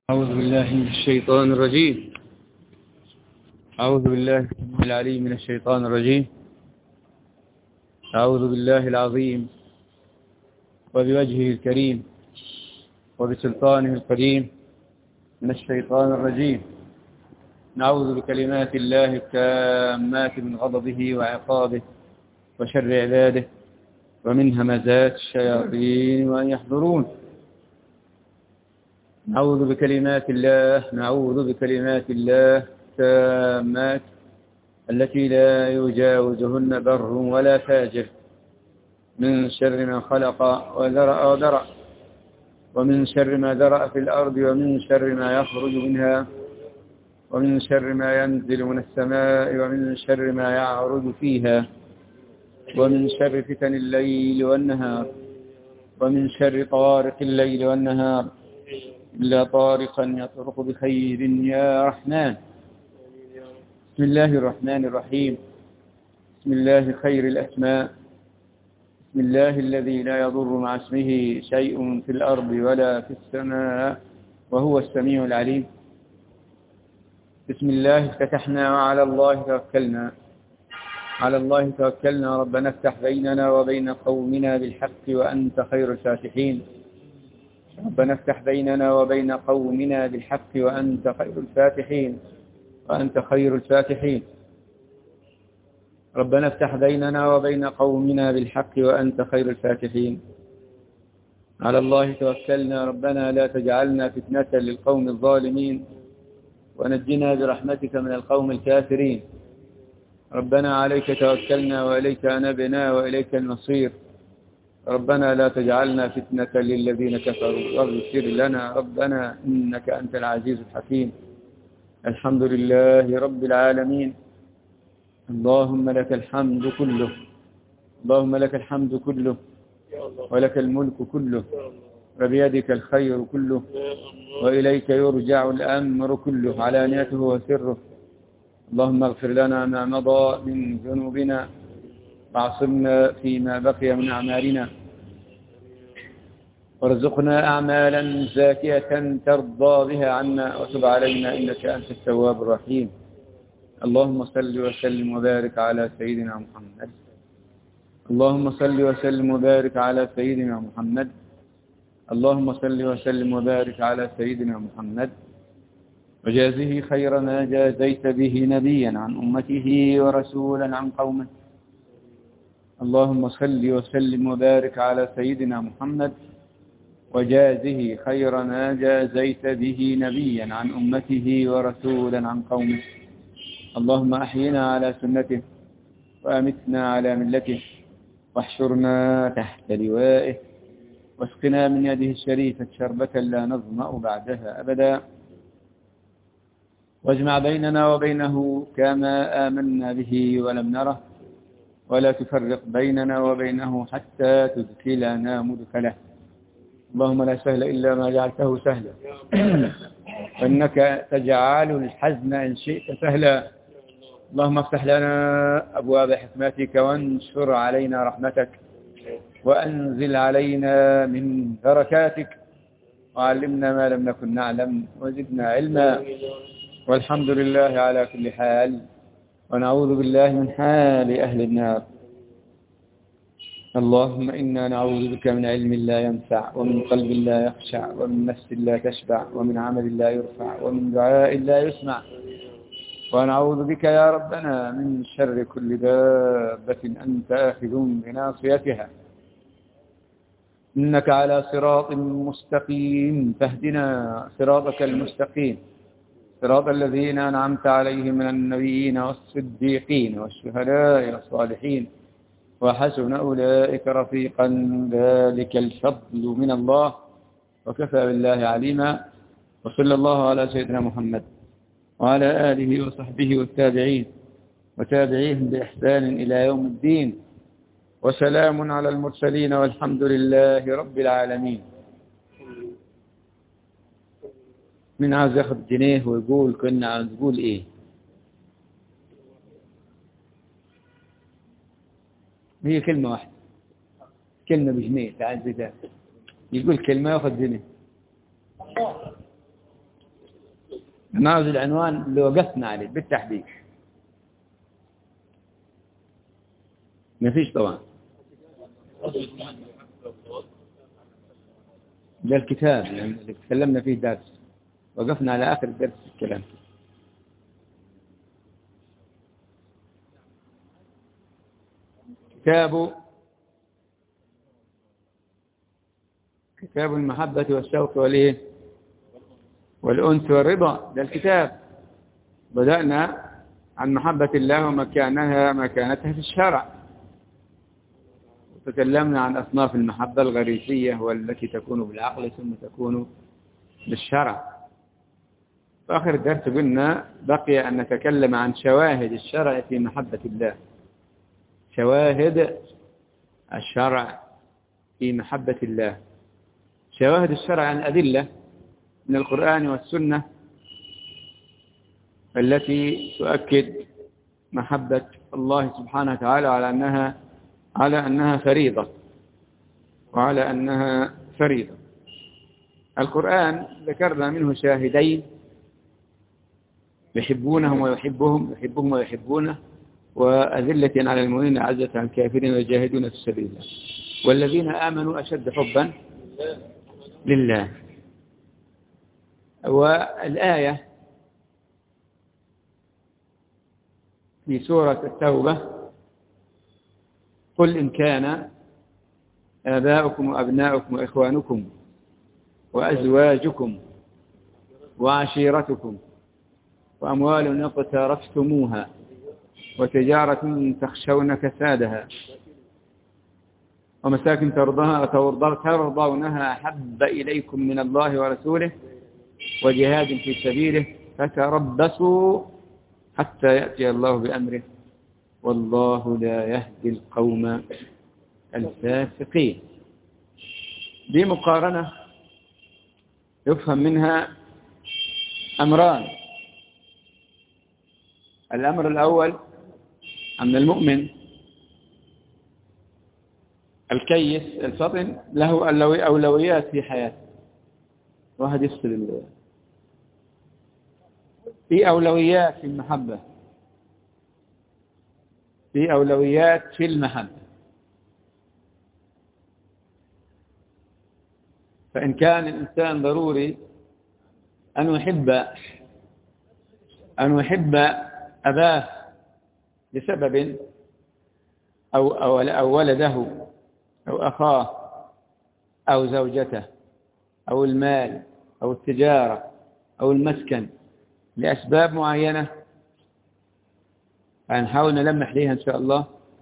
أعوذ بالله من الشيطان الرجيم. أعوذ بالله العليم من الشيطان الرجيم. أعوذ بالله العظيم وبوجهه الكريم وبسلطانه القديم من الشيطان الرجيم. نعوذ بكلمات الله التامات من غضبه وعقابه وشر عباده ومن همزات الشياطين وأن يحضرون. نعوذ بكلمات الله التامات التي لا يجاوزهن بر ولا فاجر، من شر ما خلق وذرأ ودرأ، ومن شر ما ذرأ في الأرض، ومن شر ما يخرج منها، ومن شر ما ينزل من السماء، ومن شر ما يعرج فيها، ومن شر فتن الليل والنهار، ومن شر طارق الليل والنهار إلا طارقا يطرق بخير يا رحمن. بسم الله الرحمن الرحيم. بسم الله خير الأسماء. بسم الله الذي لا يضر مع اسمه شيء في الأرض ولا في السماء وهو السميع العليم. بسم الله افتتحنا وعلى الله توكلنا. على الله توكلنا. ربنا افتح بيننا وبين قومنا بالحق وأنت خير الفاتحين. ربنا افتح بيننا وبين قومنا بالحق وأنت خير الفاتحين. وأنت خير الفاتحين. ربنا افتح بيننا وبين قومنا بالحق وأنت خير الفاتحين. على الله توكلنا. ربنا لا تجعلنا فتنة للقوم الظالمين ونجنا برحمتك من القوم الكافرين. ربنا عليك توكلنا وإليك أنبنا وإليك المصير. ربنا لا تجعلنا فتنة للذين كفروا واغفر لنا ربنا إنك أنت العزيز الحكيم. الحمد لله رب العالمين. اللهم لك الحمد كله. اللهم لك الحمد كله ولك الملك كله وبيدك الخير كله وإليك يرجع الأمر كله علانيته وسره. اللهم اغفر لنا ما مضى من ذنوبنا واعصمنا فيما بقي من أعمالنا وارزقنا أعمالا زاكية ترضى بها عنا وتب علينا إنك أنت التواب الرحيم. اللهم صل وسلم وبارك على سيدنا محمد. اللهم صل وسلم وبارك على سيدنا محمد. اللهم صل وسلم وبارك على سيدنا محمد وجازه خير ما جازيت به نبيا عن أمته ورسولا عن قومه. اللهم صل وسلم وبارك على سيدنا محمد وجازه خير ما جازيت به نبيا عن أمته ورسولا عن قومه. اللهم أحينا على سنته وأمتنا على ملته واحشرنا تحت لوائه واسقنا من يده الشريفة شربة لا نظمأ بعدها أبدا. واجمع بيننا وبينه كما آمنا به ولم نره ولا تفرق بيننا وبينه حتى تدخلنا مدخله. اللهم لا سهل إلا ما جعلته سهلا وإنك تجعل الحزن إن شئت سهلا. اللهم افتح لنا أبواب حكمتك وانشر علينا رحمتك وأنزل علينا من بركاتك وعلمنا ما لم نكن نعلم وزدنا علما. والحمد لله على كل حال ونعوذ بالله من حال أهل النار. اللهم إنا نعوذ بك من علم لا ينفع ومن قلب لا يخشع ومن نفس لا تشبع ومن عمل لا يرفع ومن دعاء لا يسمع. ونعوذ بك يا ربنا من شر كل دابة أنت آخذ بناصيتها. إنك على صراط مستقيم فاهدنا صراطك المستقيم صراط الذين أنعمت عليهم من النبيين والصديقين والشهداء والصالحين وحسن أولئك رفيقا. ذلك الفضل من الله وكفى بالله عليما. وصلى الله على سيدنا محمد وعلى آله وصحبه والتابعين وتابعيهم بإحسان إلى يوم الدين. وسلام على المرسلين والحمد لله رب العالمين. من عاوز ياخد جنيه ويقول كنا عاوز يقول ايه؟ هي كلمة واحدة، كلمة بجنيه. تعال زي يقول كلمة ياخد جنيه. أنا عاوز العنوان اللي وقفنا عليه بالتحديد. ما فيش طبعا. ده الكتاب يعني اللي تكلمنا فيه درس، وقفنا على آخر الدرس في الكلام. كتاب المحبة والشوق والأنس والرضا. ده الكتاب. بدأنا عن محبة الله ومكانتها في الشرع، وتكلمنا عن أصناف المحبة الغريزية والتي تكون بالعقل ثم تكون بالشرع. في آخر الدرس قلنا بقي أن نتكلم عن شواهد الشرع في محبة الله. شواهد الشرع في محبة الله. شواهد الشرع عن أدلة من القرآن والسنة التي تؤكد محبة الله سبحانه وتعالى على أنها فريضة وعلى أنها فريضة. القرآن ذكرنا منه شاهدين يحبونهم ويحبونه، وأذلة على المؤمنين أعزة على الكافرين ويجاهدون في سبيل الله والذين آمنوا أشد حبا لله. والآية في سورة التوبة: قل إن كان آباؤكم وأبناؤكم وإخوانكم وأزواجكم وعشيرتكم وأموال اقترفتموها وتجارة تخشون كسادها ومساكن ترضونها أحب إليكم من الله ورسوله وجهاد في سبيله فتربصوا حتى يأتي الله بأمره والله لا يهدي القوم الفاسقين. دي مقارنة يفهم منها أمران. الأمر الأول أن المؤمن الكيس الفطن له أولويات في حياته. واحد يفصل في أولويات في المحبة، في أولويات في المحبة. فإن كان الإنسان ضروري أن يحب أباه لسبب أو ولده أو أخاه أو زوجته أو المال أو التجارة أو المسكن لأسباب معينة، هنحاول نلمح ليها إن شاء الله.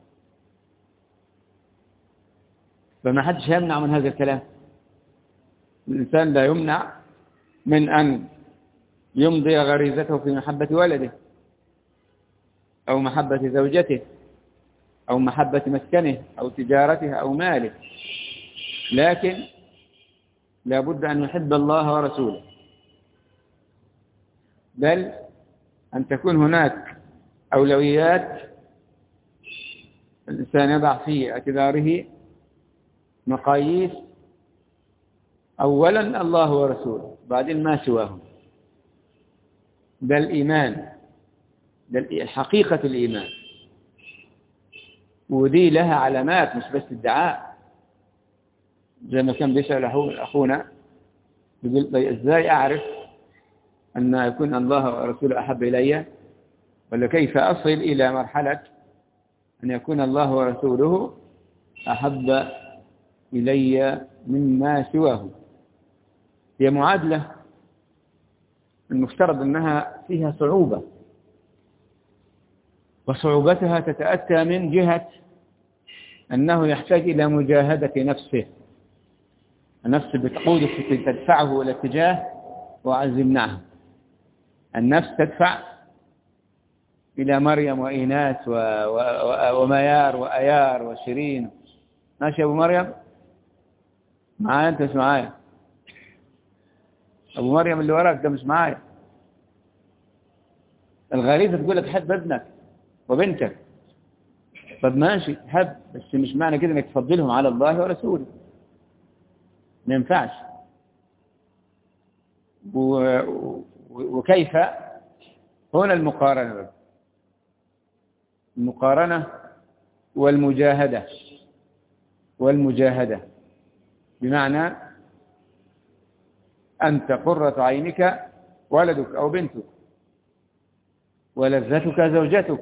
فما حدش يمنع من هذا الكلام. الإنسان لا يمنع من أن يمضي غريزته في محبة ولده أو محبة زوجته أو محبة مسكنه أو تجارته أو ماله، لكن لا بد أن يحب الله ورسوله، بل أن تكون هناك أولويات الإنسان يضع في اعتباره مقاييس. أولا الله ورسوله، بعدين ما سواهم. ده الإيمان، ده حقيقة الإيمان، ودي لها علامات مش بس ادعاء. زي ما كان بيسأل أخونا يقول إزاي أعرف أن يكون الله ورسوله أحب إلي، ولا كيف أصل إلى مرحلة أن يكون الله ورسوله أحب إلي مما سواه. هي معادلة المفترض أنها فيها صعوبة، وصعوبتها تتأتى من جهة أنه يحتاج إلى مجاهدة نفسه. النفس بتقوده تدفعه إلى اتجاه وعزمناه. النفس تدفع إلى مريم وإيناس وميار وأيار وشيرين. ماشي أبو مريم معايا؟ أنت مش معايا؟ أبو مريم اللي وراك ده مش معايا. الغريزة تقول لك حب ابنك وبنتك. طب ماشي حب، بس مش معنى كده انك تفضلهم على الله ورسوله. ما ينفعش. وكيف هنا المقارنة، المقارنة والمجاهدة بمعنى أنت قرة عينك ولدك أو بنتك، ولذتك زوجتك،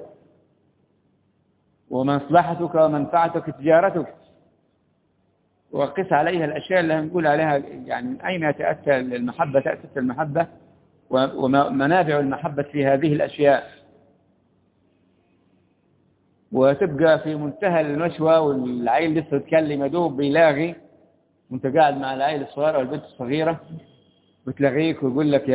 ومصلحتك ومنفعتك تجارتك، وقس عليها الأشياء اللي هنقول عليها يعني من أين تأتى المحبة، تأتي المحبة ومنابع المحبة في هذه الأشياء، وتبقى في منتهى النشوة والعيل لسه يتكلم يدوب بيلاغي، وانت قاعد مع العيل الصغير والبنت الصغيرة بتلاغيك ويقول لك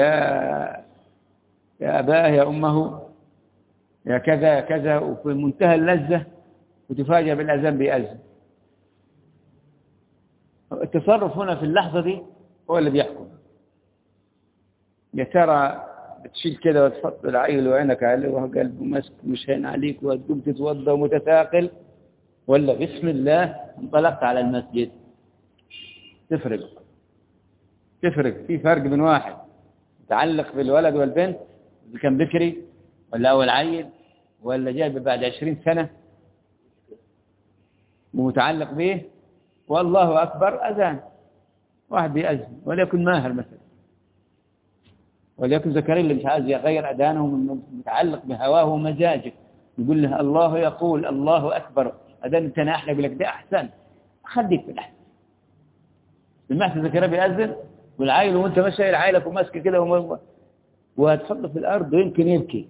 يا أباه يا أمه يا كذا يا كذا، وفي منتهى اللذة، وتفاجأ بالأذان بيأذن. التصرف هنا في اللحظة دي هو اللي بيحكم. يا ترى بتشيل كده وتحط العيل وعينك عليه وقلبه مسك مش هين عليك وتقوم تتوضى ومتثاقل، ولا بسم الله انطلقت على المسجد؟ تفرق في فرق بين واحد متعلق بالولد والبنت اللي كان بكري ولا أول عيل ولا جاي بعد 20 سنة ومتعلق به، والله أكبر أذان، واحد بيأذن وليكن ماهر مثلا، وليكن زكريا اللي مش عايز يغير أذانه متعلق بهواه ومزاجه، يقول له الله يقول الله أكبر، أذان أنت أحلى، يقول لك ده أحسن، خليك في الأحسن. سمعت زكريا بيأذن والعائل وانت ماشي عائلك وماسك كده وهتحط في الأرض ويمكن يبكي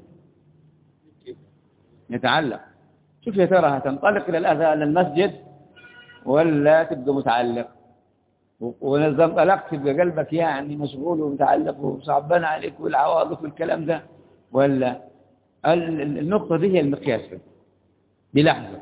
يتعلق. شوف يا ترى هتنطلق إلى الأذان للمسجد ولا تبقى متعلق؟ وإذا انطلقت تبقى قلبك يعني مشغول ومتعلق وصعبان عليك والعواطف والكلام ده، ولا النقطة دي هي المقياس بلحظة.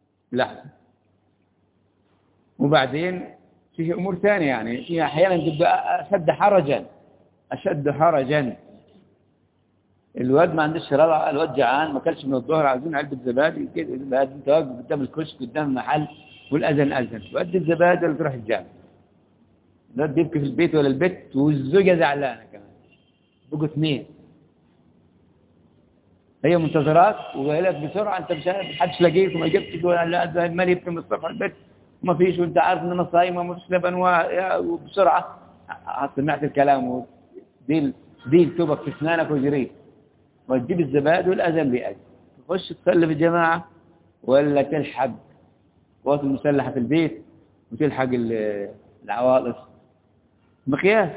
وبعدين فيه أمور ثانية، يعني فيها أحيانا تبقى أشد حرجا. الواد ما عندش رضع، الواد جعان ما كلش من الظهر، عايزين علبة زبادي كده، انت واقف قدام الكشك قدام المحل والأذن أذن، وقد الزبادي ولا تروح الجامع، الواد بيبكي في البيت ولا البيت، والزوجة زعلانة كمان، بقوا اثنين، هي منتظرات وقالت بسرعة انت مش حدش لاقيك وما جبتش ولا المال يبكي من الصبح البيت وما فيش، وانت عارف ان انا صايمه وما فيش لبن وبسرعة سمعت الكلام دي تبك في اسنانك وجريت وتجيب الزبادي والأذان بيأذن، تخش تصلي في الجماعة ولا تلحق قوات المسلحة في البيت وتلحق العواطف؟ مقياس.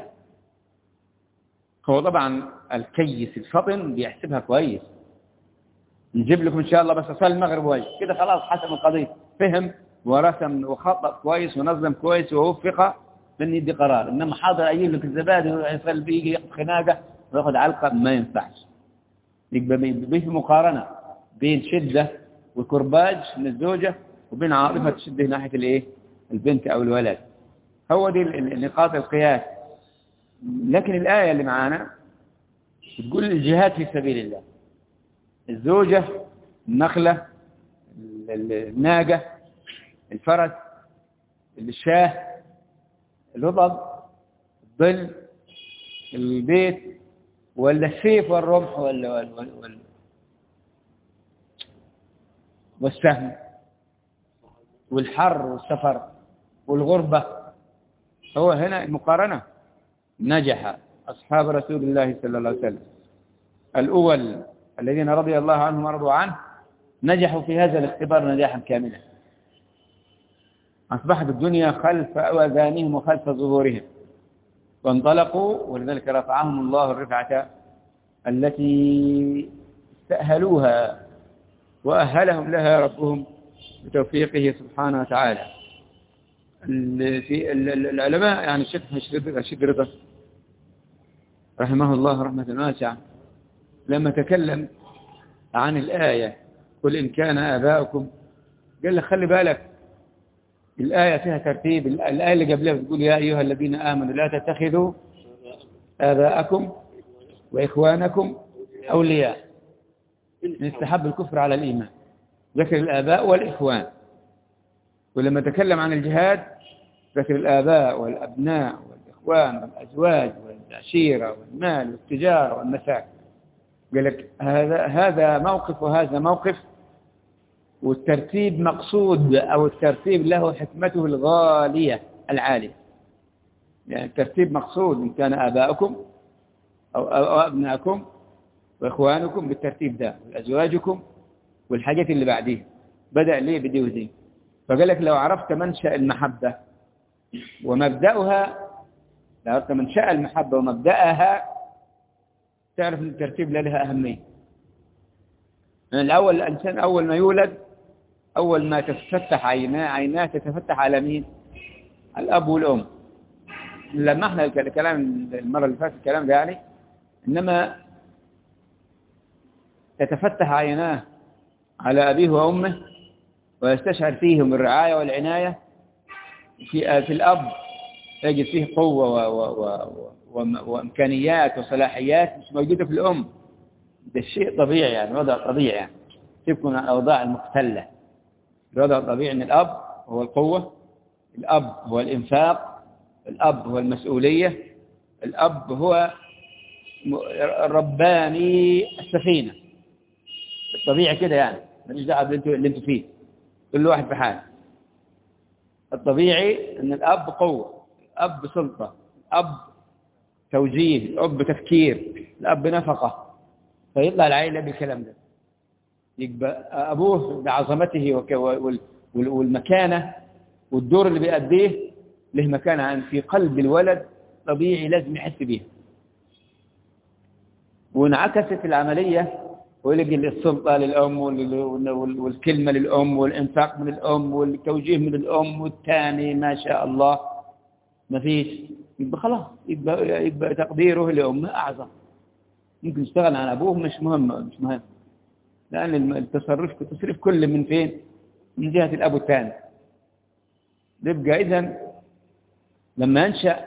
هو طبعا الكيس الفطن بيحسبها كويس، نجيب لكم إن شاء الله بس أصلي المغرب واجي كده خلاص، حسم القضية، فهم ورسم وخطط كويس ونظم كويس ووفق من يدي قرار. إنما حاضر أجيب لك الزبادي ويصل بيجي ياخذ خناقة وياخذ علقة، ما ينفعش. يبقى في مقارنة بين شدة وكرباج من الزوجة وبين عاطفة تشده ناحية الايه البنت أو الولد. هو دي نقاط القياس. لكن الآية اللي معانا بتقول الجهاد في سبيل الله، الزوجة، النخلة، الناقة، الفرس، الشاه، الرطب، الظل، البيت، ولا السيف والرمح والسهم والحر والسفر والغربة. هو هنا المقارنة. نجح أصحاب رسول الله صلى الله عليه وسلم الأول الذين رضي الله عنهم ورضوا عنه، نجحوا في هذا الاختبار نجاحا كاملا، أصبحت الدنيا خلف أذانهم وخلف ظهورهم، وانطلقوا، ولذلك رفعهم الله الرفعة التي استأهلوها وأهلهم لها ربهم بتوفيقه سبحانه وتعالى. في العلماء يعني الشيخ رشيد رضا رحمه الله رحمة واسعة لما تكلم عن الآية قل إن كان آباؤكم، قال لك خلي بالك الآية فيها ترتيب. الآية اللي قبلها بتقول يا أيها الذين آمنوا لا تتخذوا آباءكم وإخوانكم أولياء، نستحب الكفر على الإيمان، ذكر الآباء والإخوان. ولما تكلم عن الجهاد ذكر الآباء والأبناء والإخوان والأزواج والعشيرة والمال والتجارة والمساكن. قال لك هذا موقف وهذا موقف، والترتيب مقصود، أو الترتيب له حكمته الغالية العالية. يعني الترتيب مقصود، إن كان آباؤكم أو أبناءكم وإخوانكم بالترتيب ده، وأزواجكم والحاجات اللي بعديه، بدأ ليه بدي وذي. فقال لك لو عرفت منشأ المحبة ومبدأها، لو عرفت منشأ المحبة ومبدأها، تعرف أن الترتيب لها أهمية. يعني الأول الإنسان أول ما يولد، أول ما تتفتح عيناه تتفتح على مين؟ الأب والأم. لما احنا الكلام المرة اللي فاتت الكلام ده يعني، إنما تتفتح عيناه على أبيه وأمه ويستشعر فيهم الرعاية والعناية. في الأب يجد فيه قوة وإمكانيات وصلاحيات مش موجودة في الأم. ده الشيء طبيعي، يعني وضع طبيعي، يعني تكون الأوضاع المختلة. الوضع الطبيعي أن الأب هو القوة، الأب هو الإنفاق، الأب هو المسؤولية، الأب هو رباني السفينة. الطبيعي كده، يعني ماليش دعوه باللي انتوا فيه، كل واحد في حاله. الطبيعي ان الاب قوه، الاب سلطه، الاب توجيه، الاب تفكير، الاب نفقه. فيطلع العائله بالكلام ده، يبقى ابوه بعظمته والمكانه والدور اللي بيأديه له مكانه في قلب الولد، طبيعي لازم يحس بيها. وانعكست العمليه، ويلقي السلطة للأم والكلمة للأم والإنفاق من الأم والتوجيه من الأم، والثاني ما شاء الله ما فيش، يبقى خلاص، يبقى تقديره لأمه أعظم. ممكن يشتغل عن أبوه، مش مهم، لأن التصرف كل من فين؟ من جهة الأب الثاني. يبقى إذن لما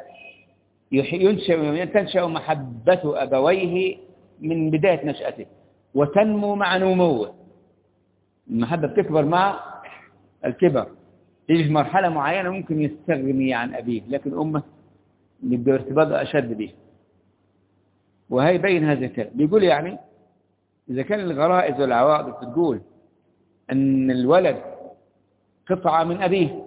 تنشأ محبة أبويه من بداية نشأته وتنمو مع نموه. المحبة بتكبر مع الكبر، يجي في مرحلة معينة ممكن يستغني عن أبيه، لكن أمه يبدأ ارتباطه أشد به. وهي بين هذا الكلام بيقول يعني إذا كان الغرائز والعواطف تقول أن الولد قطعة من أبيه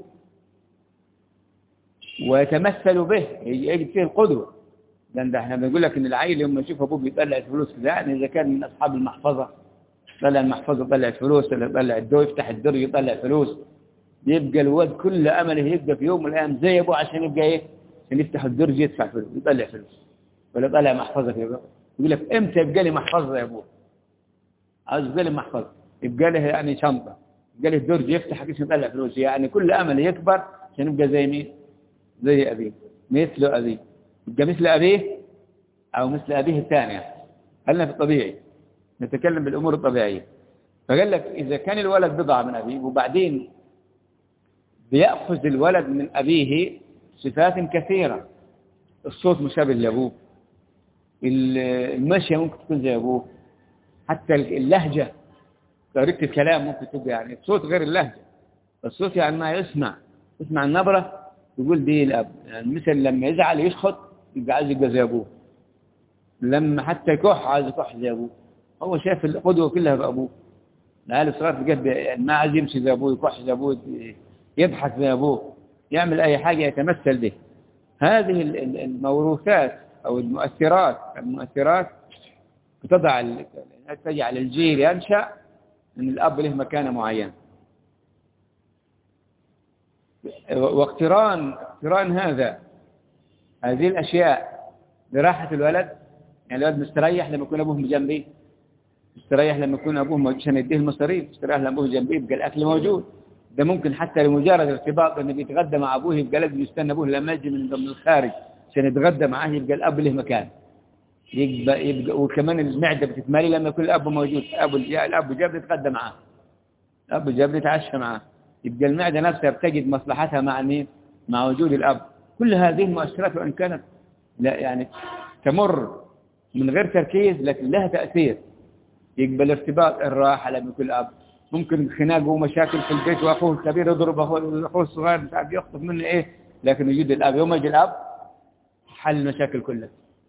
ويتمثل به، يجد فيه القدوة. ده احنا بنقول لك ان العيل لما يشوف ابوه بيطلع الفلوس كده، يعني اذا كان من اصحاب المحفظه، طلع المحفظه طلع الفلوس، طلع الدور يفتح الدر يطلع فلوس، يبقى الواد كل امله يبقى في يوم من الايام زي ابوه، عشان يبقى ايه؟ عشان يفتح الدرج يدفع فلوس يطلع فلوس، ولا طلع محفظه كده. يقول لك امتى يبقى لي محفظه يا ابوه؟ عاوز يبقى لي محفظه، يبقى له يعني شنطه، يبقى له الدرج يفتح عشان يطلع فلوس، يعني كل امله يكبر عشان يبقى زي مين؟ زي ابيه، مثل ابيه، يبقى مثل ابيه أو مثل أبيه الثانية. خلينا في الطبيعي، نتكلم بالأمور الطبيعية. فقال لك إذا كان الولد بضعة من أبيه، وبعدين بيأخذ الولد من أبيه صفات كثيرة، الصوت مشابه لأبوه، المشي ممكن تكون زي أبوه، حتى اللهجة، طريقة الكلام ممكن تبقى يعني الصوت غير اللهجة. الصوت يعني ما يسمع النبرة يقول دي الأب، يعني مثل لما يزعل يشخط يبقى عايز يبقى زي أبوه، لما حتى يكح عايز يكح زي أبوه. هو شايف القدوة كلها بأبوه. العيال الصغار بجد يعني ما عايز يمشي زي أبوه، يكح زي أبوه، يضحك زي أبوه، يعمل أي حاجة يتمثل به. هذه الموروثات أو المؤثرات تجعل الجيل ينشأ أن الأب له مكانة معينة. واقتران هذه الأشياء براحة الولد، يعني الولد مستريح لما يكون أبوه جنبيه، مستريح لما يكون أبوه موجود عشان يديه المصاريف، مستريح لما أبوه جنبيه يبقى الأكل موجود. ده ممكن حتى لمجرد ارتباط إنه بيتغدى مع أبوه، يبقى لازم يستنى أبوه لما يجي من الخارج عشان يتغدى معاه، يبقى الأب له مكان. يبقى وكمان المعدة بتتمالي لما يكون الأب موجود. الأب جاب يتغدى معاه، الأب جاب يتعشى معاه، يبقى المعدة نفسها بتجد مصلحتها مع مين؟ مع وجود الأب. كل هذه المؤثرات وإن كانت لا يعني تمر من غير تركيز لكن لها تأثير. يقبل الارتباط، الراحة لما يكون الأب، ممكن خناق ومشاكل في البيت وأخوه الكبير يضرب أخوه الصغير مش عارف يخطف منه إيه، لكن وجود الأب، يوم يجي الأب حل المشاكل كلها.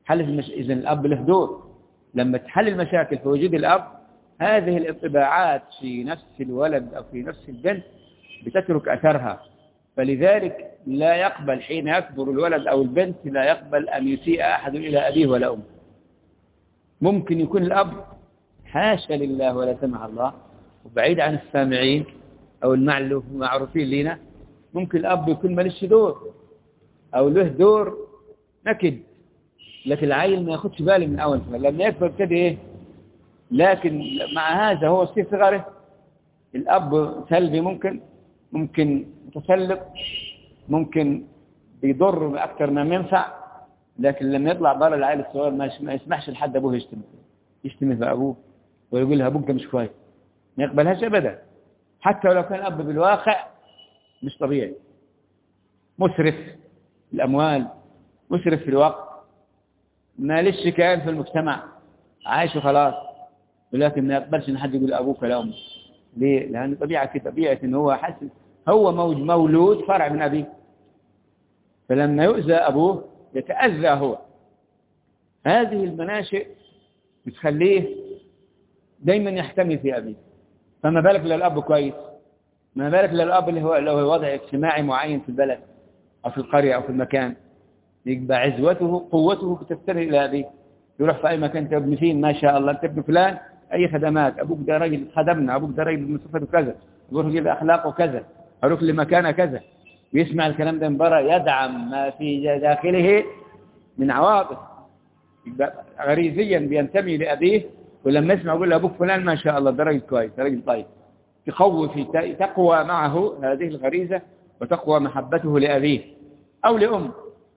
إذا الأب له دور. لما تحل المشاكل في وجود الأب، هذه الانطباعات في نفس الولد أو في نفس البنت بتترك أثرها. فلذلك لا يقبل حين يكبر الولد أو البنت، لا يقبل أن يسيء أحد إلى أبيه ولا أمه. ممكن يكون الأب حاشا لله ولا سمح الله وبعيد عن السامعين أو المعروفين لنا، ممكن الأب يكون مالش دور أو له دور نكد، لكن العيل ما ياخدش باله من أول لما يكبر كده إيه. لكن مع هذا هو في صغره الأب سلبي، ممكن متسلط، ممكن بيضر أكثر ما ينفع. لكن لما يطلع بره العيل الصغير ما يسمحش لحد أبوه يشتم في أبوه ويقول له أبوك مش كويس، ما يقبلهاش أبدا، حتى ولو كان الأب بالواقع مش طبيعي، مسرف الأموال، مسرف في الوقت، ما ليش كائن في المجتمع، عايش وخلاص. ولكن ما يقبلش ان حد يقول ابوك ولا امك. ليه؟ لان طبيعه ان هو حاسس هو مولود فرع من ابيه، فلما يؤذى ابوه يتاذى هو. هذه المناشئ بتخليه دايما يحتمي في ابيه. فما بالك للاب كويس، ما بالك للاب اللي هو وضع اجتماعي معين في البلد او في القريه او في المكان، يبقى عزوته قوته بتفترق الى ابيه. يروح في اي مكان، انت ابن فين؟ ما شاء الله انت ابن فلان، اي خدمات، ابوك ده راجل خدمنا، ابوك ده راجل من صفته كذا، يروح يجيب اخلاقه كذا، اروح لمكانه كذا، ويسمع الكلام ده من بره، يدعم ما في داخله من عواطف، يبقى غريزيا بينتمي لابيه. ولما يسمع يقول له ابوك فلان ما شاء الله ده راجل كويس، ده راجل طيب، تقوى معه هذه الغريزه وتقوى محبته لابيه او لامه.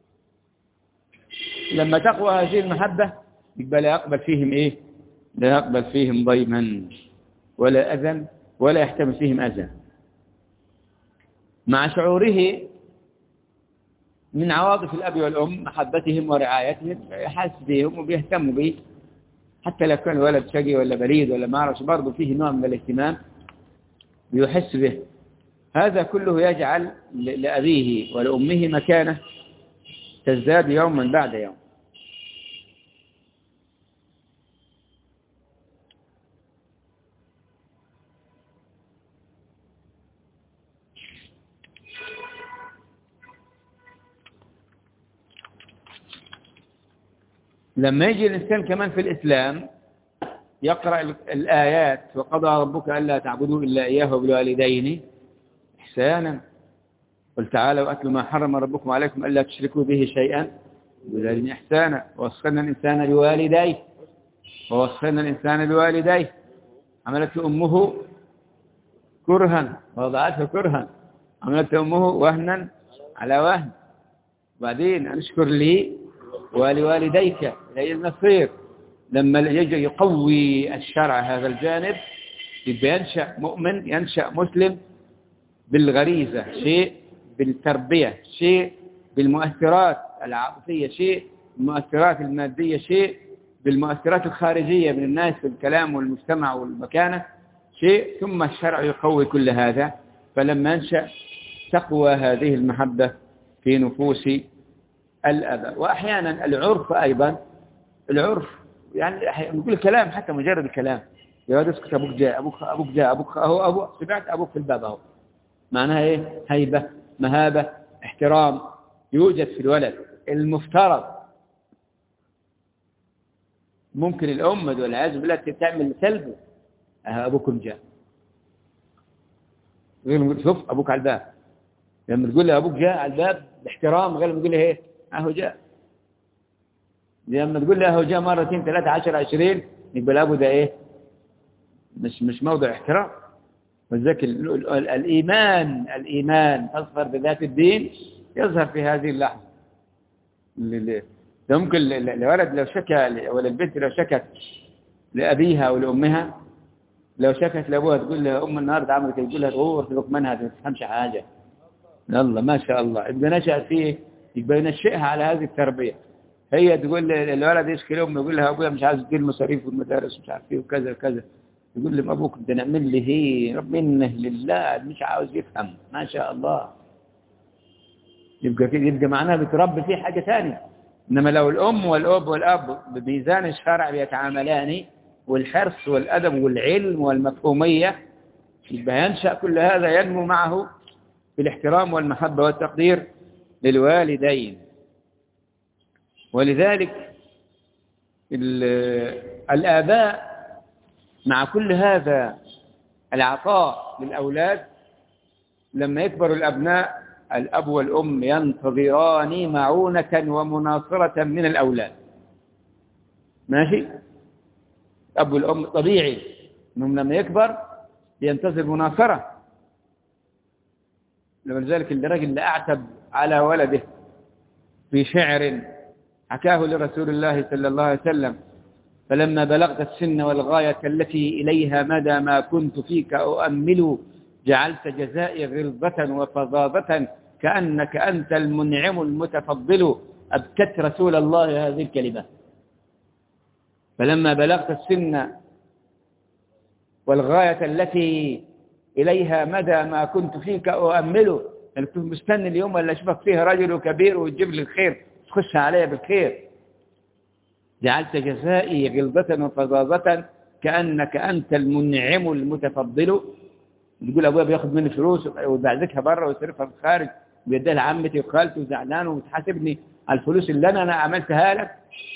لما تقوى هذه المحبة يبقى لا يقبل فيهم إيه؟ لا يقبل فيهم ضيما ولا أذى ولا يحتمل فيهم أذى، مع شعوره من عواطف الأب والأم محبتهم ورعايتهم، يحس بهم وبيهتموا به، حتى لو كان ولد شقي ولا بليد ولا ما أعرفش، برضه فيه نوع من الاهتمام بيحس به. هذا كله يجعل لأبيه ولأمه مكانة تزداد يوما بعد يوم. لما يجي الإنسان كمان في الإسلام يقرأ الآيات، وقضى ربك ألا تعبدوا إلا إياه وبالوالدين إحسانا، قل تعالوا أتلوا ما حرم ربكم عليكم ألا تشركوا به شيئا وبالوالدين إحسانا، ووصينا الإنسان بوالديه عملته أمه كرها ووضعته كرها، عملته أمه وهنا على وهن، وبعدين أنشكر لي ولوالديك إلى المصير. لما يجي يقوي الشرع هذا الجانب يبقى ينشأ مؤمن، ينشأ مسلم بالغريزة، شيء بالتربية، شيء بالمؤثرات العاطفية، شيء بالمؤثرات المادية، شيء بالمؤثرات الخارجية من الناس في الكلام والمجتمع والمكانة شيء، ثم الشرع يقوي كل هذا. فلما ينشأ تقوى هذه المحبة في نفوس الآباء. وأحيانا العرف أيضا، العرف يعني نقول الكلام حتى مجرد الكلام، يا ولد اسكت أبوك جاء، أبوك أهو، أبوك سمعت أبوك في الباب أهو، معناها إيه؟ هيبة، مهابة، احترام يوجد في الولد. المفترض ممكن الأم والعياذ بالله تعمل سلبه، أبوكم جاء، غير شوف أبوك على الباب، لما تقول له أبوك جاء على الباب باحترام، غير ما تقول له إيه أهو جاء. لما تقول له أهو جاء مرتين 3 10 20 يبقى الأبو ده إيه؟ مش موضع احترام. وذلك الإيمان تظهر بذات الدين يظهر في هذه اللحظة. ده ممكن الولد لو شكى ولا البنت لو شكت لأبيها ولأمها، لو شكت لأبوها تقول لها أم النهاردة عملت، تقول لها تغور تبقى منها ما تفهمش حاجة، يلا ما شاء الله يبقى نشأ فيه، يبقى ينشئها على هذه التربية. هي تقول الولد يشكي أمه يقول لها أبويا مش عايز يدير المصاريف والمدارس ومش عارف ايه وكذا وكذا، يقول لهم أبوك ده نعمل لي هي رب منه لله، مش عاوز يفهم ما شاء الله. يبقى معناها بتربي فيه حاجة ثانية، إنما لو الأم والأب والأب بميزان الشرع بيتعاملان، والحرص والأدب والعلم والمفهومية، يبقى ينشأ كل هذا ينمو معه بالاحترام والمحبة والتقدير للوالدين. ولذلك الآباء مع كل هذا العطاء للأولاد، لما يكبر الأبناء الأب والأم ينتظران معونة ومناصرة من الأولاد. ماشي؟ الأب والأم طبيعي أنهم لما يكبر ينتظر مناصرة. لذلك الرجل اللي أعتب على ولده في شعر حكاه لرسول الله صلى الله عليه وسلم: فلما بلغت السن والغاية التي إليها مدى ما كنت فيك أؤمل، جعلت جزائي غلظة وفظاظة كأنك أنت المنعم المتفضل. أبكت رسول الله هذه الكلمة. فلما بلغت السن والغاية التي إليها مدى ما كنت فيك أؤمل، أنا كنت مستني اليوم اللي أشوفك فيه رجل كبير وتجيب لي الخير، تخش عليا بالخير. جعلت جزائي غلظة وفظاظة كأنك أنت المنعم المتفضل. تقول أبويا بياخد مني فلوس وبعزكها بره ويصرفها في الخارج ويديها لعمتي وخالتي وزعلان وتحاسبني على الفلوس اللي أنا عملتها لك.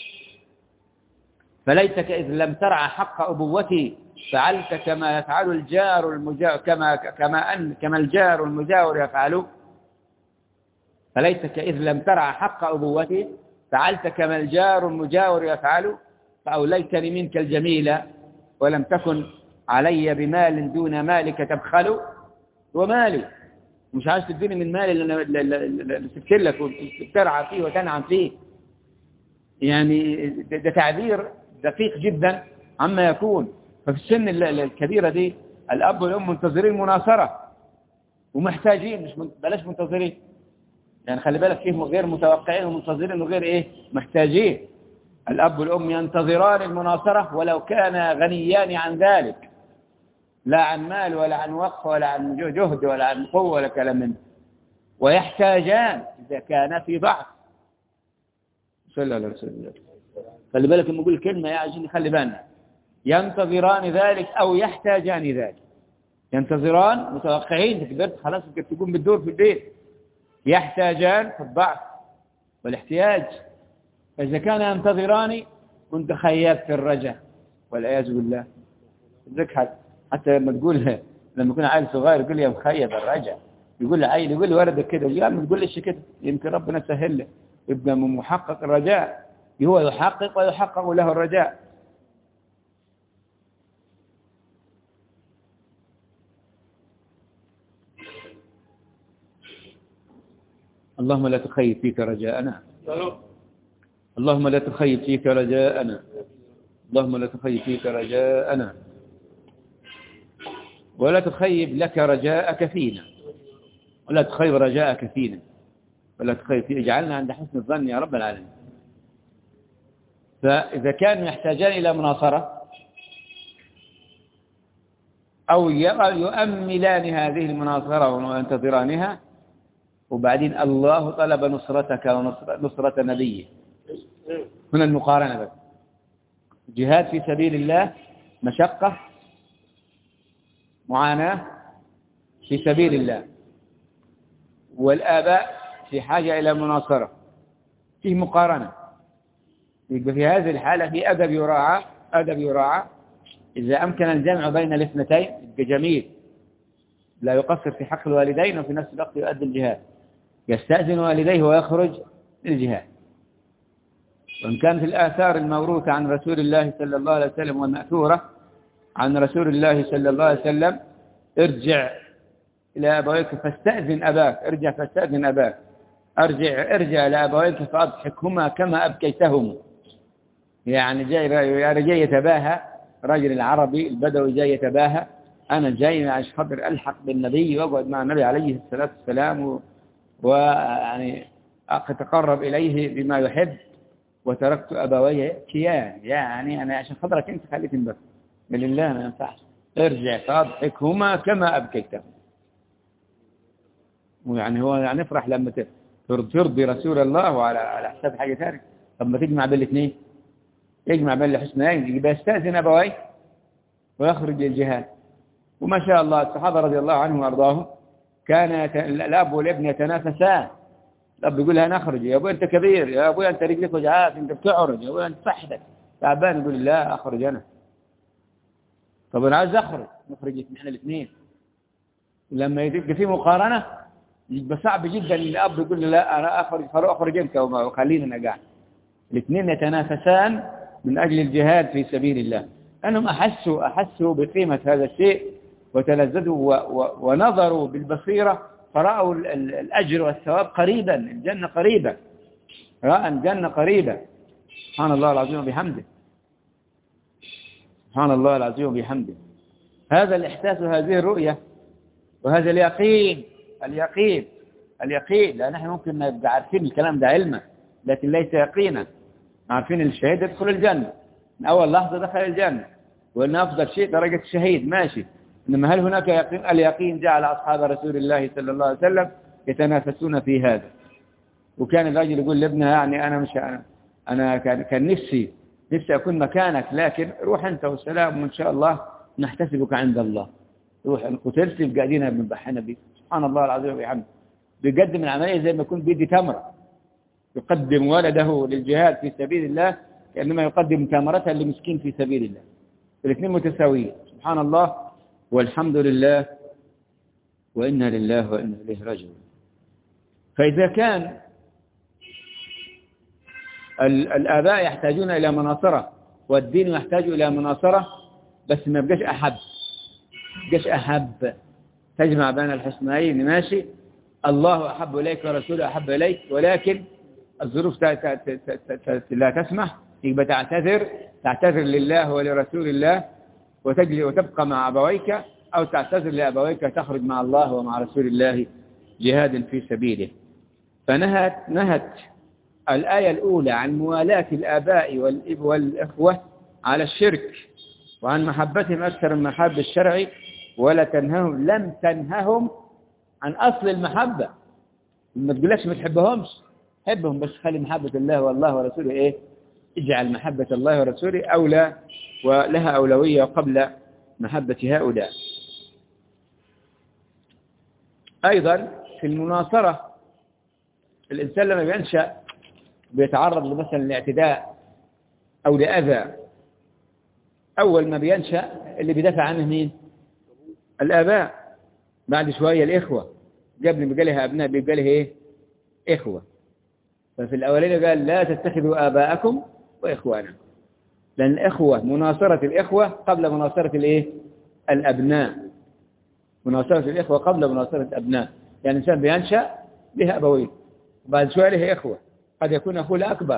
فليتك إذ لم ترعى حق أبوتي فعلت كما يفعل الجار المجاور، كما الجار المجاور يفعل. فليتك إذ لم ترعى حق أبوتي فعلت كما الجار المجاور يفعل. فأوليتني منك الجميل ولم تكن علي بمال دون مالك تبخل. ومالي مش عايز تديني من مالي اللي تفكر لك وترعى فيه وتنعم فيه. يعني ده تعبير دقيق جدا عما يكون. ففي السن الكبيرة دي الأب والأم منتظرين مناصرة ومحتاجين، مش بلاش منتظرين، يعني خلي بالك فيه غير متوقعين ومنتظرين وغير إيه محتاجين. الأب والأم ينتظران المناصرة ولو كان غنيان عن ذلك، لا عن مال ولا عن وقت ولا عن جهد ولا عن قوة ولا كلام منه. ويحتاجان إذا كان في ضعف. صلى الله عليه وسلم. خلي بالك لما أقول كلمة يا عشان خلي بالنا، ينتظران ذلك أو يحتاجان ذلك. ينتظران متوقعين تقدر خلاص تقوم بالدور في البيت. يحتاجان في الضعف والاحتياج. فإذا كان ينتظران كنت خيبت الرجاء والعياذ بالله. حتى لما تقول لما يكون عيل صغير يقول لي يا مخيب الرجاء، يقول لي عيل يقول لي وردك كده، يا عم تقول ليش كده، يمكن ربنا سهل له يبقى محقق الرجاء. هو يحقق ويحقق له الرجاء. اللهم لا تخيب فيك رجاءنا، اللهم لا تخيب فيك رجاءنا، اللهم لا تخيب فيك رجاءنا، ولا تخيب لك رجاءك فينا، ولا تخيب رجاءك فينا، ولا تخيب فينا. اجعلنا عند حسن الظن يا رب العالمين. فإذا كانوا يحتاجان إلى مناصرة أو يؤملان هذه المناصرة وينتظرانها، وبعدين الله طلب نصرتك ونصرة نبيه. هنا المقارنة بس. جهاد في سبيل الله مشقة، معاناة في سبيل الله، والآباء في حاجة إلى مناصرة، فيه مقارنة. يبقى في هذه الحالة في أدب يراعى. إذا أمكن الجمع بين الاثنتين يبقى جميل، لا يقصر في حق الوالدين وفي نفس الوقت يؤدي الجهاد. يستأذن والديه ويخرج للجهاد. وإن كان في الآثار الموروثة عن رسول الله صلى الله عليه وسلم والمأثورة عن رسول الله صلى الله عليه وسلم: ارجع إلى أبويك فاستأذن أباك، ارجع فاستأذن أباك، ارجع لأبويك فأضحكهما كما أبكيتهم. يعني جاي يتباهى، رجل العربي البدوي جاي يتباهى: أنا جاي عشان خاطر ألحق بالنبي وأقعد مع النبي عليه الصلاة والسلام ويعني أتقرب إليه بما يحب، وتركت أبوي يبكيان. يعني أنا عشان خاطرك أنت خليتني بس، لله ما ينفعش. ارجع فأضحكهما كما أبكيتهم. ويعني هو يعني افرح لما ترضي رسول الله وعلى حساب حاجة ثانية. طب ما تجمع بين الاثنين، يجمع بين الحسنيين، يبقى يستأذن أبويه ويخرج للجهاد. وما شاء الله الصحابة رضي الله عنهم وأرضاهم كان الأب والابن يتنافسان. الأب يقول لها نخرج، يا أبوي أنت كبير، يا أبوي أنت رجلك وجعات، أنت بتعرج، يا أبوي أنت صحتك تعبان، يقول لا أخرج أنا. طب أنا عايز أخرج، نخرج إحنا الاثنين. لما يبقى في مقارنة يبقى صعب جدا الأب يقول له لا أنا أخرج أنت وخلينا أنا قاعد. الاثنين يتنافسان من أجل الجهاد في سبيل الله. أنهم أحسوا بقيمة هذا الشيء وتلذذوا ونظروا بالبصيرة، فرأوا الأجر والثواب قريبا، الجنة قريبة، رأى الجنة قريبة. سبحان الله العظيم وبحمده، سبحان الله العظيم وبحمده. هذا الإحساس وهذه الرؤية وهذا اليقين، اليقين، لأن نحن ممكن نبقى عارفين الكلام ده علما لكن ليس يقينا. عارفين الشهيد يدخل الجنة من أول لحظة دخل الجنة، وأن أفضل شيء درجة الشهيد ماشي، إنما هل هناك يقين؟ اليقين جعل أصحاب رسول الله صلى الله عليه وسلم يتنافسون في هذا. وكان الرجل يقول لابنها يعني أنا كان نفسي أكون مكانك، لكن روح أنت والسلام وإن شاء الله نحتسبك عند الله. روح أن قتلت بقاعدين بنبحنا بك. سبحان الله العظيم وبحمده. بيقدم العملية زي ما يكون بيدي تمرة، يقدم ولده للجهاد في سبيل الله كأنما يقدم تمرة لمسكين في سبيل الله. الاثنين متساويين. سبحان الله والحمد لله وإنا لله وإنا إليه راجعون. فإذا كان الآباء يحتاجون إلى مناصرة والدين يحتاج إلى مناصرة، بس ما يبقاش أحب تجمع بين الحسنيين ماشي، الله أحب إليك ورسوله أحب إليك، ولكن الظروف لا تسمح، يبقى تعتذر لله ولرسول الله وتبقى مع أبويك، أو تعتذر لأبويك تخرج مع الله ومع رسول الله جهاد في سبيله. فنهت الآية الأولى عن موالاة الآباء والإخوة على الشرك وعن محبتهم أكثر من محب الشرع، لم تنههم عن أصل المحبة. ما تقولكش ما تحبهمش، حبهم بس خلي محبة الله والله ورسوله إيه؟ اجعل محبة الله ورسوله أولى ولها أولوية قبل محبة هؤلاء. أيضا في المناصرة الإنسان لما بينشأ بيتعرض مثلا لاعتداء أو لأذى، أول ما بينشأ اللي بيدافع عنه مين؟ الآباء. بعد شوية الإخوة، قبل ما قالها أبناء بيبقى له إيه؟ إخوة. ففي الأولين قال لا تتخذوا آباءكم وإخوانكم، لأن الإخوة مناصرة الإخوة قبل مناصرة الإيه؟ الأبناء. مناصرة الإخوة قبل مناصرة الأبناء. يعني الإنسان بينشأ له أبوين وبعد شوية له إخوة، قد يكون أخوه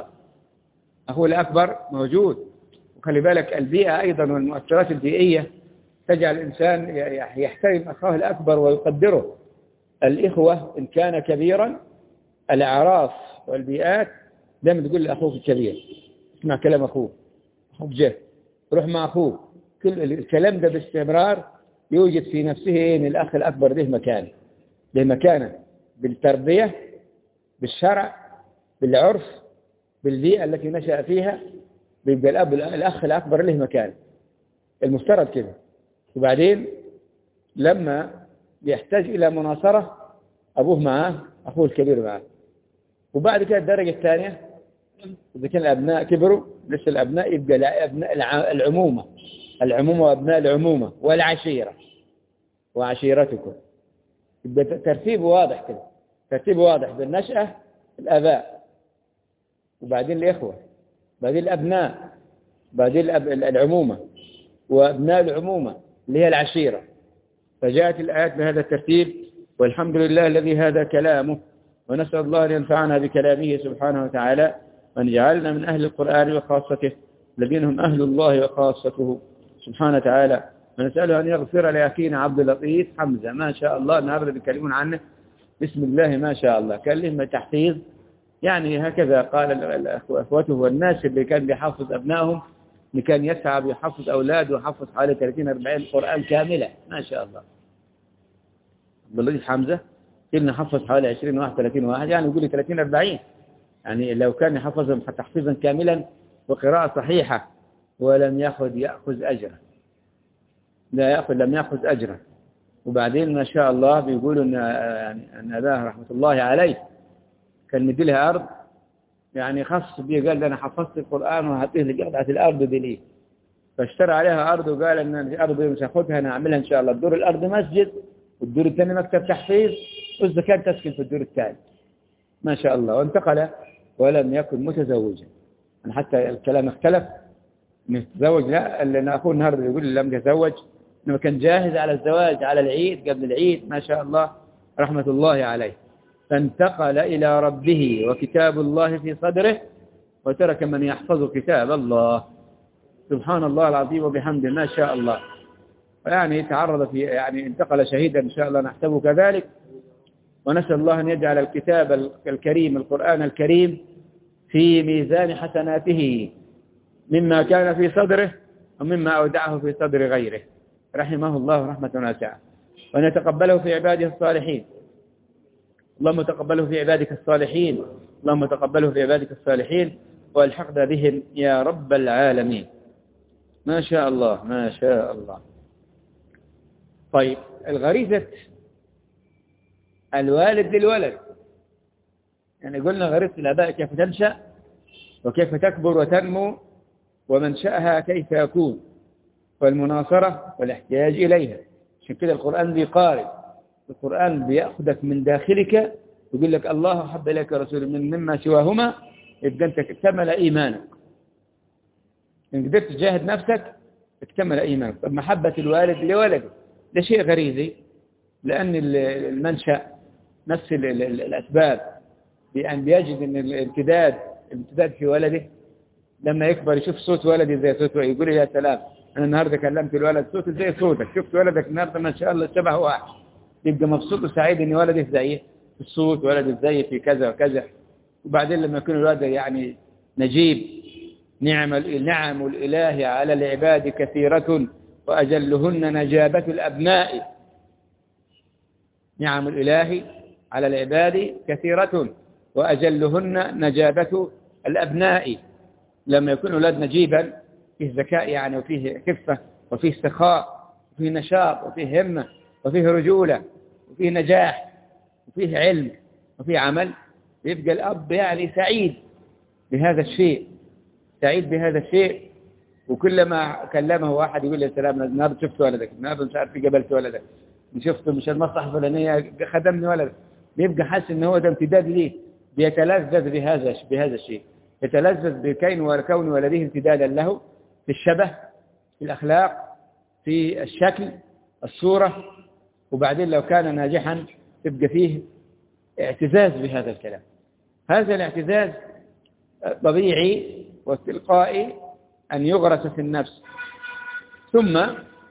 الأكبر موجود. وخلي بالك البيئة أيضا والمؤثرات البيئية تجعل الإنسان يحترم أخاه الأكبر ويقدره. الإخوة إن كان كبيرا، الأعراف والبيئات دائما تقول لأخوك الكبير اسمع كلام أخوك جه روح مع أخوك. كل الكلام ده باستمرار يوجد في نفسه إن الأخ الأكبر له مكانة بالتربية، بالشرع، بالعرف، بالبيئة التي نشأ فيها. بيبقى الأخ الأكبر له مكان المفترض كده. وبعدين لما يحتاج إلى مناصرة أبوه معاه، أخوه الكبير معاه. وبعد كده الدرجة الثانية إذا كان الأبناء كبروا لسه الأبناء يبقى أبناء العمومة وأبناء العمومة والعشيرة وعشيرتكم. يبقى ترتيب واضح كده، ترتيب واضح بالنشأة الآباء، وبعدين الإخوة، بعدين الأبناء، بعدين العمومة، وأبناء العمومة اللي هي العشيرة. فجاءت الآيات بهذا الترتيب، والحمد لله الذي هذا كلامه، ونسأل الله أن ينفعنا بكلامه سبحانه وتعالى، وأن يجعلنا من أهل القرآن وخاصته الذين هم أهل الله وخاصته سبحانه وتعالى. ونسأله أن يغفر لأخينا عبد اللطيف حمزة، ما شاء الله النهارده بيكلمون عنه بسم الله ما شاء الله، كلمة تحفيظ يعني هكذا قال أخوته والناس اللي كان بيحفظ أبنائهم، اللي كان يسعى بيحفظ أولاده ويحفظ حوالي 30-40 قرآن كاملة ما شاء الله. عبد اللطيف حمزة كنا حفظ حوالي 20 واحد 30 واحد، يعني يقول لي 30-40 يعني لو كان حفظهم تحفيظا كاملا وقراءة صحيحة ولم يأخذ أجرا، لم يأخذ أجرا. وبعدين ما شاء الله بيقولوا أن أباه رحمة الله عليه كان مدي لها أرض، يعني خص بيه، قال أنا حفظت القرآن وهعطيه لقطعة الأرض دي ليه، فاشترى عليها أرض وقال أن الأرض دي مش هاخدها، أنا أعملها إن شاء الله الدور الأرض مسجد والدور الثاني مكتب تحفيظ والزكاة تسكن في الدور الثاني ما شاء الله. وانتقل ولم يكن متزوجا، حتى الكلام اختلف متزوج لا، لأن أخوه النهارده يقول لم يتزوج، إنه كان جاهز على الزواج على العيد قبل العيد ما شاء الله رحمة الله عليه. فانتقل إلى ربه وكتاب الله في صدره وترك من يحفظ كتاب الله. سبحان الله العظيم وبحمده ما شاء الله. يعني تعرض في يعني انتقل شهيدا إن شاء الله نحسبه كذلك، ونسأل الله أن يجعل الكتاب الكريم القرآن الكريم في ميزان حسناته مما كان في صدره ومما أودعه في صدر غيره رحمه الله رحمة واسعة، وأن يتقبله في عباده الصالحين. اللهم تقبله في عبادك الصالحين، اللهم تقبله في عبادك الصالحين والحقنا بهم يا رب العالمين. ما شاء الله ما شاء الله. طيب الغريزة الوالد للولد، يعني قلنا غريزة الآباء كيف تنشأ وكيف تكبر وتنمو ومنشأها كيف يكون، والمناصرة والاحتياج إليها. عشان كده القرآن بيقارن، القرآن بيأخذك من داخلك ويقول لك الله أحب إليك رسول مما سواهما، يبقى أنت اكتمل إيمانك. إن قدرت تجاهد نفسك اكتمل إيمانك. طب محبة الوالد لولده ده شيء غريزي، لأن المنشأ نفس الأسباب، بأن بيجد أن الامتداد في ولده لما يكبر يشوف صوت ولدي زي صوته يقول يا سلام أنا النهاردة كلمت الولد صوته زي صوتك، شفت ولدك النهاردة ما شاء الله شبه واحد، يبقى مبسوط وسعيد أن ولدي زيه في الصوت، ولدي زيه في كذا وكذا. وبعدين لما يكون الولد يعني نجيب، نعم الإله على العباد كثيرة وأجلهن نجابة الأبناء. نعم الإله على العباد كثيرة وأجلهن نجابة الأبناء. لما يكون الولد نجيبا فيه ذكاء يعني، وفيه خفة وفيه سخاء وفيه نشاط وفيه همة وفيه رجولة وفيه نجاح وفيه علم وفيه عمل، يبقى الأب يعني سعيد بهذا الشيء، سعيد بهذا الشيء. وكلما كلمه واحد يقول له سلام النهارده شفت ولدك، النهارده مش عارف قبلت ولدك، شفته مش المصلحة الفلانية خدمني ولدك، بيبقى حاسس ان هو ده امتداد ليه، بيتلذذ بهذا الشيء، يتلذذ بكون ولده امتدادا له في الشبه، في الأخلاق، في الشكل، الصورة. وبعدين لو كان ناجحا تبقى فيه اعتزاز بهذا الكلام. هذا الاعتزاز طبيعي والتلقائي أن يغرس في النفس، ثم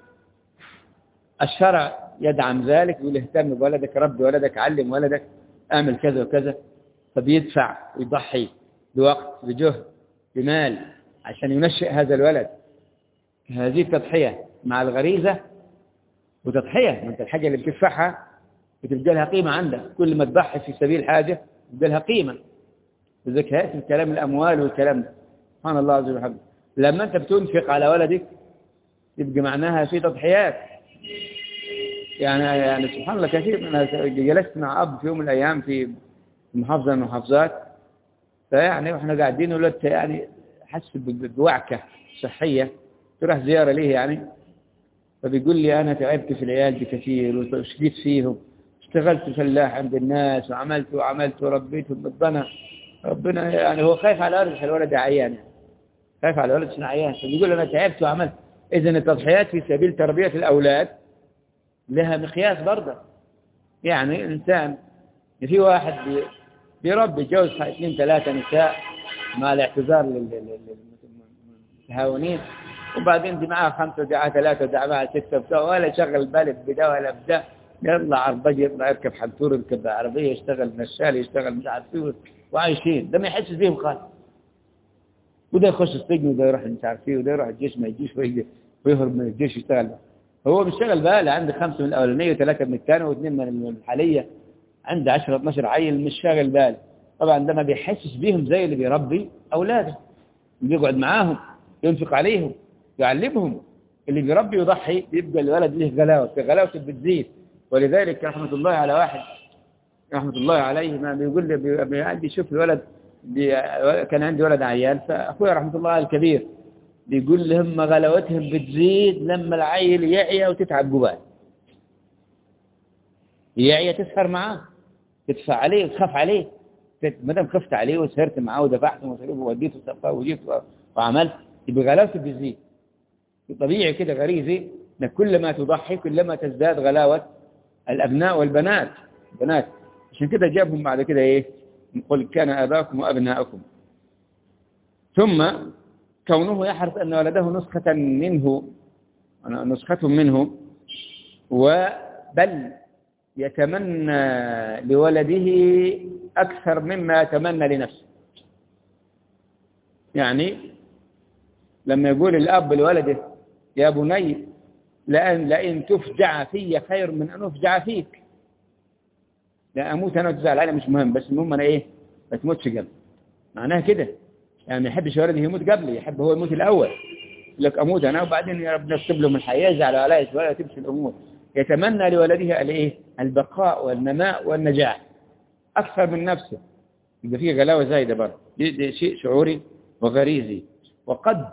الشرع يدعم ذلك، يقول اهتم بولدك، ربي ولدك، علم ولدك، اعمل كذا وكذا، فبيدفع ويضحي بوقت بجهد بمال عشان ينشئ هذا الولد. هذه التضحية مع الغريزة وتضحية، انت الحاجة اللي بتدفعها بتبقى لها قيمة عندك، كل ما تضحي في سبيل حاجة بتبقى لها قيمة. لذلك في الكلام الأموال والكلام ده سبحان الله عز وجل. لما أنت بتنفق على ولدك يبقى معناها في تضحيات. يعني سبحان الله كثير. أنا جلست مع أب في يوم من الأيام في محافظة من المحافظات، فيعني وإحنا قاعدين ولدت يعني حس بوعكة صحية، تروح زيارة ليه يعني، فبيقول لي أنا تعبت في العيال دي كثير وشديت فيهم، اشتغلت فلاح عند الناس وعملت وربيتهم بالضنا. ربنا يعني هو خايف على ولد، الولد عيان يعني. خايف على ولد عشان عيان، فبيقول أنا تعبت وعملت. إذن التضحيات في سبيل تربية الأولاد لها مقياس برضه. يعني الإنسان في واحد بيربي يتجوز 2 3 نساء مع الاعتذار للمتهاونين، وبعدين دي معها 5 ودعاها 3 ودعاها معها 6 ولا شغل بالك بدا ولا بدا، يطلع عربجي، يطلع يركب حنطور، يركب عربية، يشتغل نشال، يشتغل مش عارف ايه، وعايشين ده ما يحسش بيهم خالص. وده يخش السجن وده يروح مش عارف ايه، وده يروح الجيش ما يجيش ويهرب من الجيش يشتغل. هو بيشتغل بقى عنده 5 من الأولانية و3 من الثانية و2 من الحالية، عنده 10 12 عيل مش شاغل باله، طبعا ده ما بيحسش بيهم زي اللي بيربي أولاده، بيقعد معاهم ينفق عليهم يعلمهم. اللي بيربي يضحي بيبقى الولد له غلاوة، غلاوته بتزيد. ولذلك رحمة الله على واحد رحمة الله عليه ما بيقول لي عندي شوف الولد كان عندي ولد عيال، فأخويا رحمة الله الكبير بيقول لهم غلاوتهم بتزيد لما العيل يعيا وتتعب جبال، يعيا تسهر معاه، تدفع عليه وتخاف عليه. ما دام خفت عليه وسهرت معاه ودفعت مصاريفه ووديته وسقاه وجيت وعملت، يبقى غلاوته بتزيد. طبيعي كده غريزي انك كل ما تضحي كلما تزداد غلاوة الأبناء والبنات. بنات عشان كده جابهم بعد كده ايه؟ قل كان آباؤكم وأبناؤكم. ثم كونه يحرص أن ولده نسخة منه وبل يتمنى لولده أكثر مما يتمنى لنفسه. يعني لما يقول الأب لولده يا بني لئن تفجع في خير من أن أفجع فيك، لا أموت أنا وتزعل أنا مش مهم، بس المهم أنا إيه؟ ما تموتش قبل. معناها كده يعني ما يحبش ولده يموت قبلي، يحب هو يموت الأول. يقول لك أموت أنا وبعدين يا رب نكتب له من الحياة، يزعل علي ولا تمشي الأمور. يتمنى لولده الإيه؟ البقاء والنماء والنجاح أكثر من نفسه. يبقى فيه غلاوة زايدة برضه، دي شيء شعوري وغريزي. وقد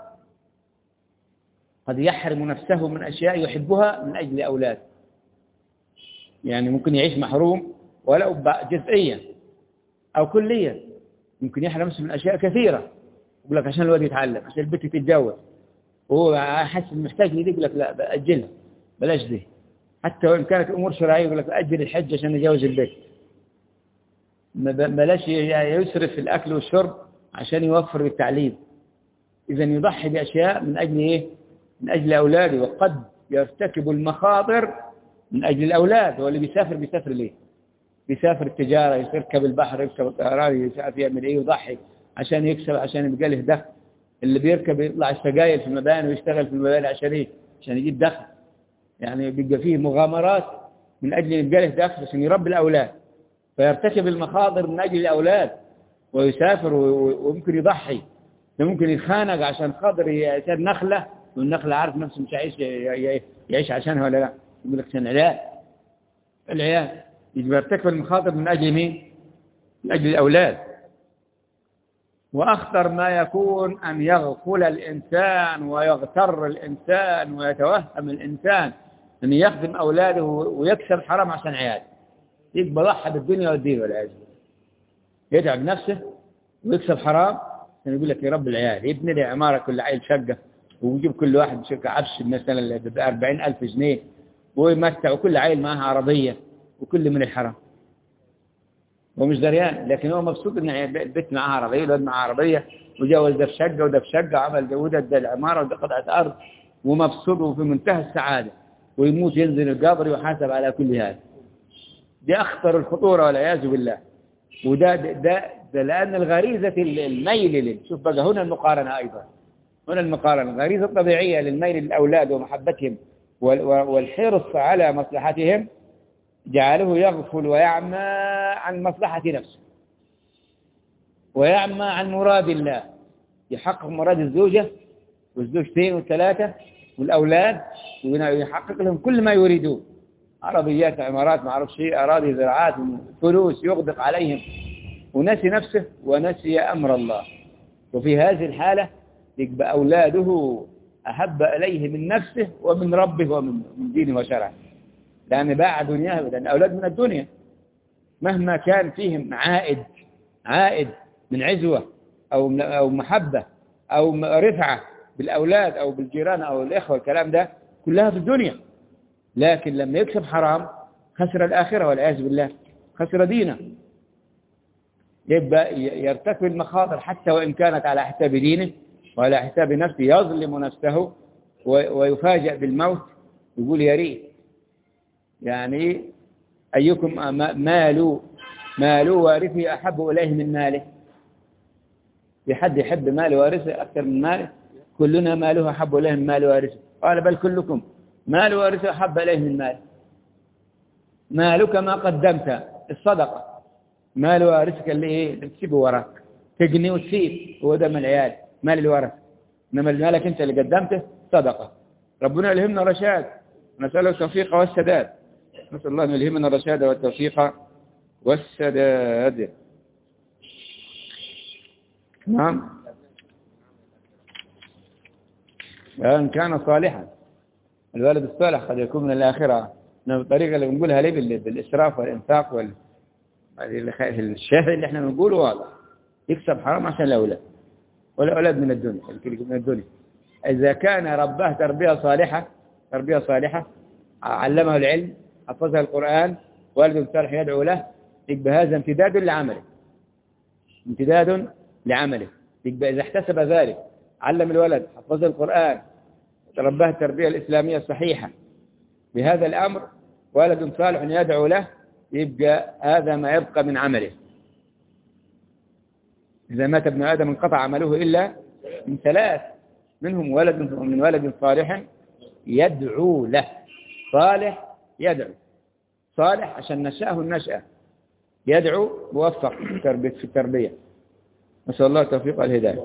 يحرم نفسه من أشياء يحبها من أجل أولاده. يعني ممكن يعيش محروم ولو جزئيا أو كليا، ممكن يحرم نفسه من أشياء كثيرة. يقول لك عشان الولد يتعلم، عشان البنت تتجوز، وهو حاسس محتاج لي، يقول لك لا بأجلها بلاش دي. حتى وإن كانت أمور شرعية يقول لك أجل الحج عشان يجوز البيت، بلاش يسرف في الأكل والشرب عشان يوفر التعليم. إذا يضحي بأشياء من أجل إيه؟ من أجل أولاده. وقد يرتكب المخاطر من أجل الأولاد. هو اللي بيسافر ليه؟ بيسافر التجارة، يركب البحر، يركب الطيران، يسافر يعمل إيه؟ يضحي عشان يكسب، عشان يبقى له دخل. اللي بيركب يطلع السجاير في المباني ويشتغل في المباني عشان إيه؟ عشان يجيب دخل. يعني بيبقى فيه مغامرات من أجل يبقى له دخل عشان يربي الأولاد، فيرتكب المخاطر من أجل الأولاد ويسافر وممكن يضحي. ممكن يتخانق عشان خاطر يصير نخلة، والنخلة عارف نفسه مش يعيش عشانها ولا لا. يقول لك عشان العيال يجب يرتكب المخاطر من أجل مين؟ من أجل الأولاد. وأخطر ما يكون أن يغفل الإنسان ويغتر الإنسان ويتوهم الإنسان أن يخدم أولاده ويكسب حرام عشان عياله. يبقى ضحى بالدنيا والدين والعياذ، يتعب نفسه ويكسب حرام عشان يقول لك يا رب العيال. يبني لي عمارة كل عيل شقة، ويجيب كل واحد شقة عفش مثلا ب 40,000 جنيه، ويمتع، وكل عيل معها عربية، وكل من الحرام ومش دريان. لكن هو مبسوط ان البيت معها عربية والولد معها عربية، وجوز ده في شقة وده في شقة، عمل ده العمارة وده قطعة أرض، ومبسوط وفي منتهى السعادة. ويموت ينزل القبر ويحاسب على كل هذا. دي أخطر الخطورة والعياذ بالله. وده لأن الغريزة الميل شوف بقى هنا المقارنة أيضا، هنا المقارنة. الغريزة الطبيعية للميل للأولاد ومحبتهم والحرص على مصلحتهم جعله يغفل ويعمى عن مصلحة نفسه، ويعمى عن مراد الله. يحقق مراد الزوجة والزوجتين والثلاثة والأولاد، ويحقق لهم كل ما يريدون، عربيات، عمارات، ما أعرف شيء، أراضي، زراعات، فلوس، يغدق عليهم، ونسي نفسه ونسي أمر الله. وفي هذه الحالة يبقى أولاده أحب إليه من نفسه ومن ربه ومن دينه وشرعه، لأن باع دنياه. لأن أولاد من الدنيا مهما كان فيهم عائد من عزوة أو محبة أو رفعة بالأولاد أو بالجيران أو الإخوة، الكلام ده كلها في الدنيا. لكن لما يكسب حرام خسر الآخرة والعياذ بالله، خسر دينه. يبقى يرتكب المخاطر حتى وإن كانت على حساب دينه وعلى حساب نفسه، يظلم نفسه ويفاجأ بالموت. يقول يا ريت يعني أيكم مال وارثه أحب إليه من ماله. في حد يحب مال وارثه أكثر من ماله؟ كلنا ماله أحب إليه من مال وارثه. قال بل كلكم مال وارثه أحب إليه من ماله. مالك ما قدمت، الصدقة مال وارثك اللي إيه اللي تسيبه وراك، تجني وتسيب، هو ده من العيال مال الورث. إنما المالك أنت اللي قدمته صدقة. ربنا يلهمنا الرشاد، نسأله التوفيق والسداد. نسأل الله أن يلهمنا الرشاد والتوفيق والسداد. نعم، إن كان صالحا. الولد الصالح قد يكون من الآخرة، بالطريقة اللي بنقولها ليه بالإسراف والإنفاق الشهر اللي احنا بنقوله واضح، يكسب حرام عشان الأولاد، والأولاد من الدنيا، من الدنيا. إذا كان رباه تربية صالحة، علمه العلم، حفظه القرآن، والد صالح يدعو له، يبقى هذا امتداد لعمله. يبقى إذا احتسب ذلك، علم الولد، حفظه القرآن، رباه التربية الإسلامية الصحيحة بهذا الأمر، ولد صالح يدعو له، يبقى هذا ما يبقى من عمله. إذا مات ابن آدم انقطع عمله إلا من ثلاث، منهم ولد صالح يدعو له. صالح يدعو، صالح عشان نشأه النشأة، يدعو موفق في التربية. نسأل الله التوفيق والهداية.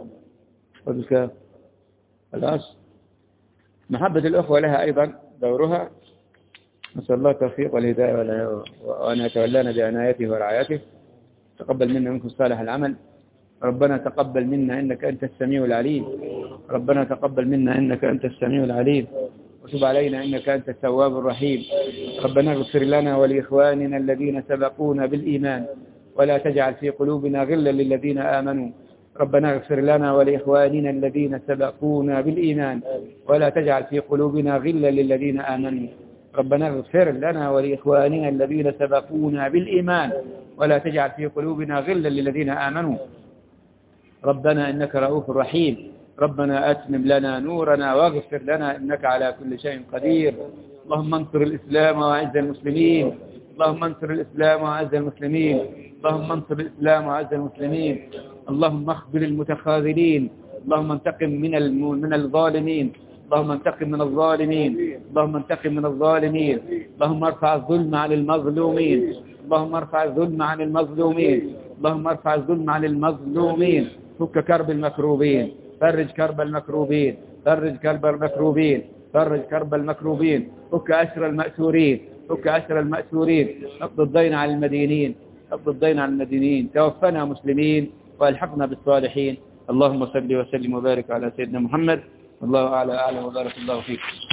خلاص، محبة الأخوة لها أيضا دورها. نسأل الله التوفيق والهداية وأن يتولانا بعنايته ورعايته. تقبل منا منكم صالح العمل. ربنا تقبل منا إنك أنت السميع العليم. ربنا تقبل منا إنك أنت السميع العليم، وتب علينا إنك أنت التواب الرحيم. ربنا اغفر لنا ولإخواننا الذين سبقونا بالإيمان، ولا تجعل في قلوبنا غلا للذين آمنوا. ربنا اغفر لنا ولإخواننا الذين سبقونا بالإيمان، ولا تجعل في قلوبنا غلا للذين آمنوا. ربنا اغفر لنا ولإخواننا الذين سبقونا بالإيمان، ولا تجعل في قلوبنا غلا للذين آمنوا. ربنا إنك رؤوف رحيم. ربنا أتمم لنا نورنا واغفر لنا إنك على كل شيء قدير. اللهم انصر الإسلام وأعز المسلمين. اللهم انصر الإسلام وأعز المسلمين. اللهم انصر الإسلام وأعز المسلمين. اللهم اخذل المتخاذلين. اللهم انتقم من الظالمين. اللهم انتقم من الظالمين. اللهم انتقم من الظالمين. اللهم ارفع الظلم عن المظلومين. اللهم ارفع الظلم عن المظلومين. اللهم ارفع الظلم عن المظلومين. فك كرب المكروبين. فرج كرب المكروبين. فرج كرب المكروبين. فرج كرب المكروبين. فك أسر المأسورين. فك أسر المأسورين. اقض الدين على المدينين. اقض الدين على المدينين. توفنا مسلمين والحقنا بالصالحين. اللهم صل وسلم وبارك على سيدنا محمد. الله أعلى وبارك الله فيك.